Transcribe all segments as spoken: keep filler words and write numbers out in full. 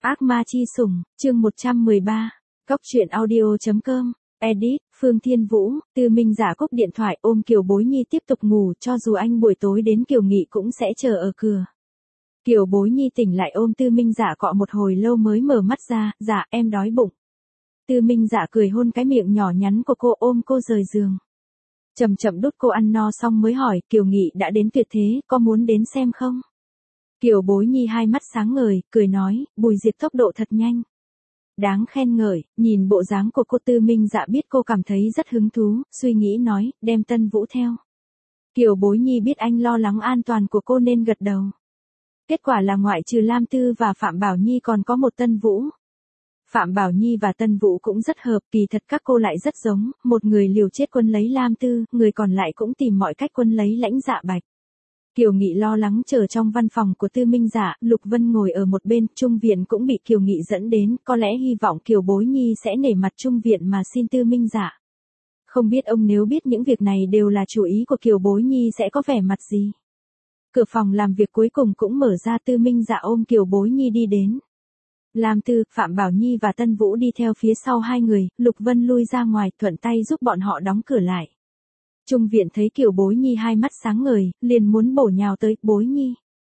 Ác ma chi sủng, chương một trăm mười ba. Cốc truyện audio chấm com. Edit, Phương Thiên Vũ. Tư Minh Dạ cúp điện thoại ôm Kiều Bối Nhi tiếp tục ngủ, cho dù anh buổi tối đến Kiều Nghị cũng sẽ chờ ở cửa. Kiều Bối Nhi tỉnh lại ôm Tư Minh Dạ cọ một hồi lâu mới mở mắt ra, dạ em đói bụng. Tư Minh Dạ cười hôn cái miệng nhỏ nhắn của cô, ôm cô rời giường. Chậm chậm đút cô ăn no xong mới hỏi, Kiều Nghị đã đến tuyệt thế, có muốn đến xem không? Kiều Bối Nhi hai mắt sáng ngời, cười nói, Bùi Diệp tốc độ thật nhanh. Đáng khen ngợi, nhìn bộ dáng của cô. Tư Minh Dạ biết cô cảm thấy rất hứng thú, suy nghĩ nói, đem Tân Vũ theo. Kiều Bối Nhi biết anh lo lắng an toàn của cô nên gật đầu. Kết quả là ngoại trừ Lam Tư và Phạm Bảo Nhi còn có một Tân Vũ. Phạm Bảo Nhi và Tân Vũ cũng rất hợp, kỳ thật các cô lại rất giống, một người liều chết quân lấy Lam Tư, người còn lại cũng tìm mọi cách quân lấy Lãnh Dạ Bạch. Kiều Nghị lo lắng chờ trong văn phòng của Tư Minh Dạ, Lục Vân ngồi ở một bên, Trung Viện cũng bị Kiều Nghị dẫn đến, có lẽ hy vọng Kiều Bối Nhi sẽ nể mặt Trung Viện mà xin Tư Minh Dạ. Không biết ông nếu biết những việc này đều là chủ ý của Kiều Bối Nhi sẽ có vẻ mặt gì. Cửa phòng làm việc cuối cùng cũng mở ra, Tư Minh Dạ ôm Kiều Bối Nhi đi đến. Lam Tư, Phạm Bảo Nhi và Tân Vũ đi theo phía sau hai người, Lục Vân lui ra ngoài, thuận tay giúp bọn họ đóng cửa lại. Trung Viện thấy Kiều Bối Nhi hai mắt sáng ngời, liền muốn bổ nhào tới, Bối Nhi.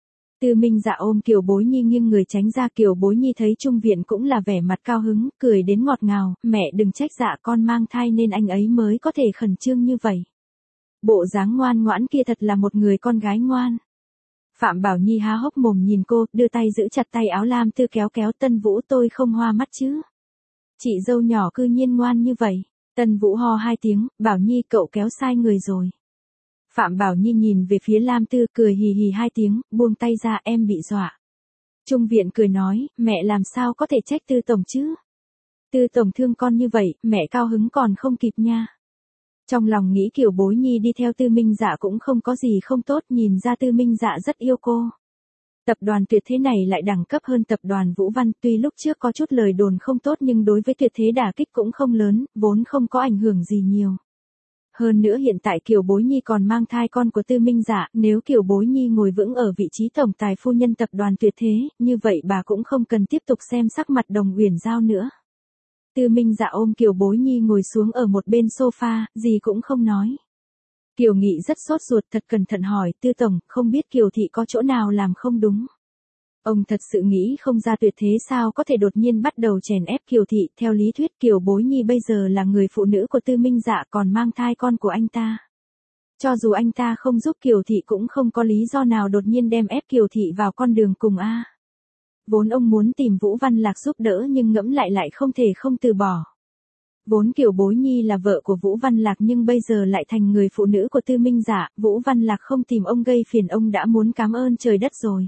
Tư Minh Dạ ôm Kiều Bối Nhi nghiêng người tránh ra. Kiều Bối Nhi thấy Trung Viện cũng là vẻ mặt cao hứng, cười đến ngọt ngào, mẹ đừng trách Dạ con mang thai nên anh ấy mới có thể khẩn trương như vậy. Bộ dáng ngoan ngoãn kia thật là một người con gái ngoan. Phạm Bảo Nhi há hốc mồm nhìn cô, đưa tay giữ chặt tay áo Lam Tư kéo kéo, Tân Vũ tôi không hoa mắt chứ. Chị dâu nhỏ cư nhiên ngoan như vậy. Tân Vũ ho hai tiếng, Bảo Nhi cậu kéo sai người rồi. Phạm Bảo Nhi nhìn về phía Lam Tư cười hì hì hai tiếng, buông tay ra, em bị dọa. Trung Viện cười nói, mẹ làm sao có thể trách Tư Tổng chứ. Tư Tổng thương con như vậy, mẹ cao hứng còn không kịp nha. Trong lòng nghĩ Kiều Bối Nhi đi theo Tư Minh Dạ cũng không có gì không tốt, nhìn ra Tư Minh Dạ rất yêu cô. Tập đoàn Tuyệt Thế này lại đẳng cấp hơn tập đoàn Vũ Văn, tuy lúc trước có chút lời đồn không tốt nhưng đối với Tuyệt Thế đả kích cũng không lớn, vốn không có ảnh hưởng gì nhiều. Hơn nữa hiện tại Kiều Bối Nhi còn mang thai con của Tư Minh Dạ, nếu Kiều Bối Nhi ngồi vững ở vị trí tổng tài phu nhân tập đoàn Tuyệt Thế, như vậy bà cũng không cần tiếp tục xem sắc mặt Đồng Uyển Giao nữa. Tư Minh Dạ ôm Kiều Bối Nhi ngồi xuống ở một bên sofa, gì cũng không nói. Kiều Nghị rất sốt ruột, thật cẩn thận hỏi, Tư Tổng, không biết Kiều Thị có chỗ nào làm không đúng. Ông thật sự nghĩ không ra Tuyệt Thế sao có thể đột nhiên bắt đầu chèn ép Kiều Thị, theo lý thuyết Kiều Bối Nhi bây giờ là người phụ nữ của Tư Minh Dạ còn mang thai con của anh ta. Cho dù anh ta không giúp Kiều Thị cũng không có lý do nào đột nhiên đem ép Kiều Thị vào con đường cùng a. Vốn ông muốn tìm Vũ Văn Lạc giúp đỡ nhưng ngẫm lại lại không thể không từ bỏ. Vốn Kiều Bối Nhi là vợ của Vũ Văn Lạc nhưng bây giờ lại thành người phụ nữ của Tư Minh Dạ, Vũ Văn Lạc không tìm ông gây phiền ông đã muốn cảm ơn trời đất rồi.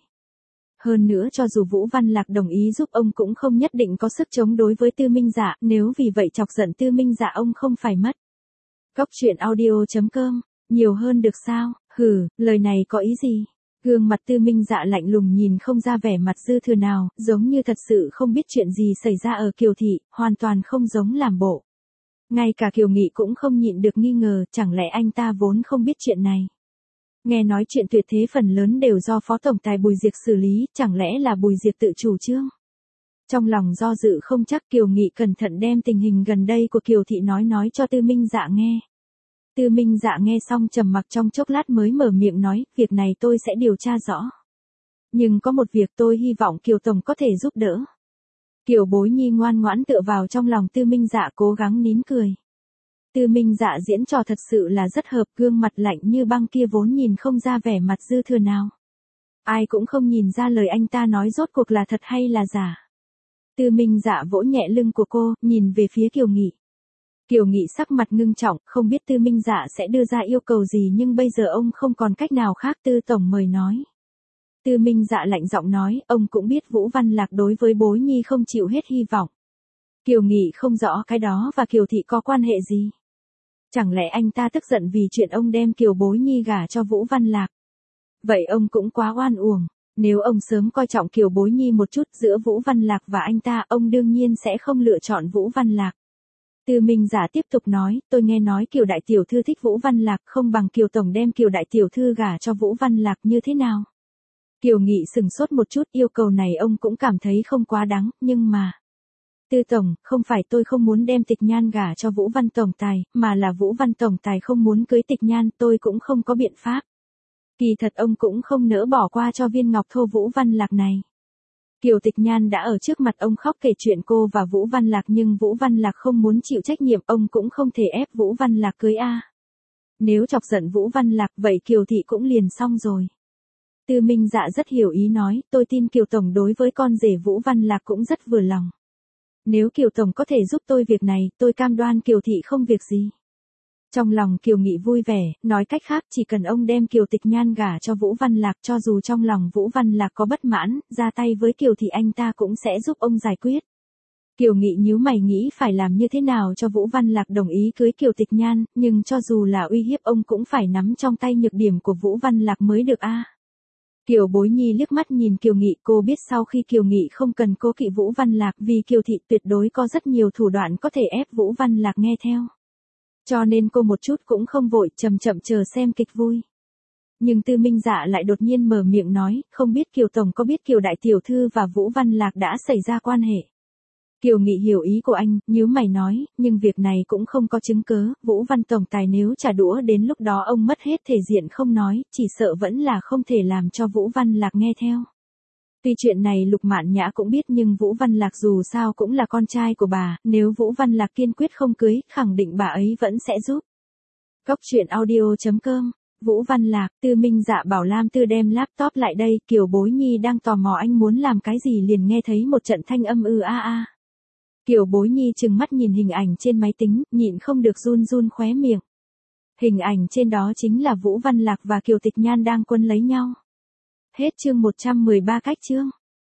Hơn nữa cho dù Vũ Văn Lạc đồng ý giúp ông cũng không nhất định có sức chống đối với Tư Minh Dạ, nếu vì vậy chọc giận Tư Minh Dạ ông không phải mất. Cốc truyện audio chấm com, nhiều hơn được sao, hừ, lời này có ý gì? Gương mặt Tư Minh Dạ lạnh lùng nhìn không ra vẻ mặt dư thừa nào, giống như thật sự không biết chuyện gì xảy ra ở Kiều Thị, hoàn toàn không giống làm bộ. Ngay cả Kiều Nghị cũng không nhịn được nghi ngờ, chẳng lẽ anh ta vốn không biết chuyện này. Nghe nói chuyện Tuyệt Thế phần lớn đều do Phó Tổng Tài Bùi Diệp xử lý, chẳng lẽ là Bùi Diệp tự chủ trương. Trong lòng do dự không chắc, Kiều Nghị cẩn thận đem tình hình gần đây của Kiều Thị nói nói cho Tư Minh Dạ nghe. Tư Minh Dạ nghe xong trầm mặc trong chốc lát mới mở miệng nói, việc này tôi sẽ điều tra rõ. Nhưng có một việc tôi hy vọng Kiều Tổng có thể giúp đỡ. Kiều Bối Nhi ngoan ngoãn tựa vào trong lòng Tư Minh Dạ cố gắng nín cười. Tư Minh Dạ diễn trò thật sự là rất hợp, gương mặt lạnh như băng kia vốn nhìn không ra vẻ mặt dư thừa nào. Ai cũng không nhìn ra lời anh ta nói rốt cuộc là thật hay là giả. Tư Minh Dạ vỗ nhẹ lưng của cô, nhìn về phía Kiều Nghị. Kiều Nghị sắc mặt ngưng trọng, không biết Tư Minh Dạ sẽ đưa ra yêu cầu gì nhưng bây giờ ông không còn cách nào khác. Tư Tổng mời nói. Tư Minh Dạ lạnh giọng nói, ông cũng biết Vũ Văn Lạc đối với Bối Nhi không chịu hết hy vọng. Kiều Nghị không rõ cái đó và Kiều Thị có quan hệ gì. Chẳng lẽ anh ta tức giận vì chuyện ông đem Kiều Bối Nhi gả cho Vũ Văn Lạc. Vậy ông cũng quá oan uổng. Nếu ông sớm coi trọng Kiều Bối Nhi một chút giữa Vũ Văn Lạc và anh ta, ông đương nhiên sẽ không lựa chọn Vũ Văn Lạc. Tư Minh Dạ tiếp tục nói, tôi nghe nói Kiều Đại Tiểu Thư thích Vũ Văn Lạc, không bằng Kiều Tổng đem Kiều Đại Tiểu Thư gả cho Vũ Văn Lạc như thế nào. Kiều Nghị sừng sốt một chút, yêu cầu này ông cũng cảm thấy không quá đáng, nhưng mà... Tư Tổng, không phải tôi không muốn đem Tịch Nhan gả cho Vũ Văn Tổng Tài, mà là Vũ Văn Tổng Tài không muốn cưới Tịch Nhan, tôi cũng không có biện pháp. Kỳ thật ông cũng không nỡ bỏ qua cho viên ngọc thô Vũ Văn Lạc này. Kiều Tịch Nhan đã ở trước mặt ông khóc kể chuyện cô và Vũ Văn Lạc, nhưng Vũ Văn Lạc không muốn chịu trách nhiệm, ông cũng không thể ép Vũ Văn Lạc cưới a. Nếu chọc giận Vũ Văn Lạc vậy Kiều thị cũng liền xong rồi. Tư Minh Dạ rất hiểu ý nói, tôi tin Kiều Tổng đối với con rể Vũ Văn Lạc cũng rất vừa lòng. Nếu Kiều Tổng có thể giúp tôi việc này, tôi cam đoan Kiều thị không việc gì. Trong lòng Kiều Nghị vui vẻ, nói cách khác chỉ cần ông đem Kiều Tịch Nhan gả cho Vũ Văn Lạc, cho dù trong lòng Vũ Văn Lạc có bất mãn, ra tay với Kiều thị anh ta cũng sẽ giúp ông giải quyết. Kiều Nghị nhíu mày nghĩ phải làm như thế nào cho Vũ Văn Lạc đồng ý cưới Kiều Tịch Nhan, nhưng cho dù là uy hiếp ông cũng phải nắm trong tay nhược điểm của Vũ Văn Lạc mới được a. Kiều Bối Nhi liếc mắt nhìn Kiều Nghị, cô biết sau khi Kiều Nghị không cần cố kỵ Vũ Văn Lạc vì Kiều thị tuyệt đối có rất nhiều thủ đoạn có thể ép Vũ Văn Lạc nghe theo. Cho nên cô một chút cũng không vội, chậm chậm chờ xem kịch vui. Nhưng Tư Minh Dạ lại đột nhiên mở miệng nói, không biết Kiều Tổng có biết Kiều Đại Tiểu Thư và Vũ Văn Lạc đã xảy ra quan hệ. Kiều Nghị hiểu ý của anh, nhíu mày nói, nhưng việc này cũng không có chứng cớ, Vũ Văn Tổng Tài nếu trả đũa đến lúc đó ông mất hết thể diện không nói, chỉ sợ vẫn là không thể làm cho Vũ Văn Lạc nghe theo. Tuy chuyện này Lục Mạn Nhã cũng biết nhưng Vũ Văn Lạc dù sao cũng là con trai của bà, nếu Vũ Văn Lạc kiên quyết không cưới, khẳng định bà ấy vẫn sẽ giúp. Góc truyện audio chấm com, Vũ Văn Lạc, Tư Minh Dạ bảo Lam Tư đem laptop lại đây, Kiều Bối Nhi đang tò mò anh muốn làm cái gì liền nghe thấy một trận thanh âm ư a a. Kiều Bối Nhi trừng mắt nhìn hình ảnh trên máy tính, nhịn không được run run khóe miệng. Hình ảnh trên đó chính là Vũ Văn Lạc và Kiều Tịch Nhan đang quân lấy nhau. Hết chương một trăm mười ba cách chương.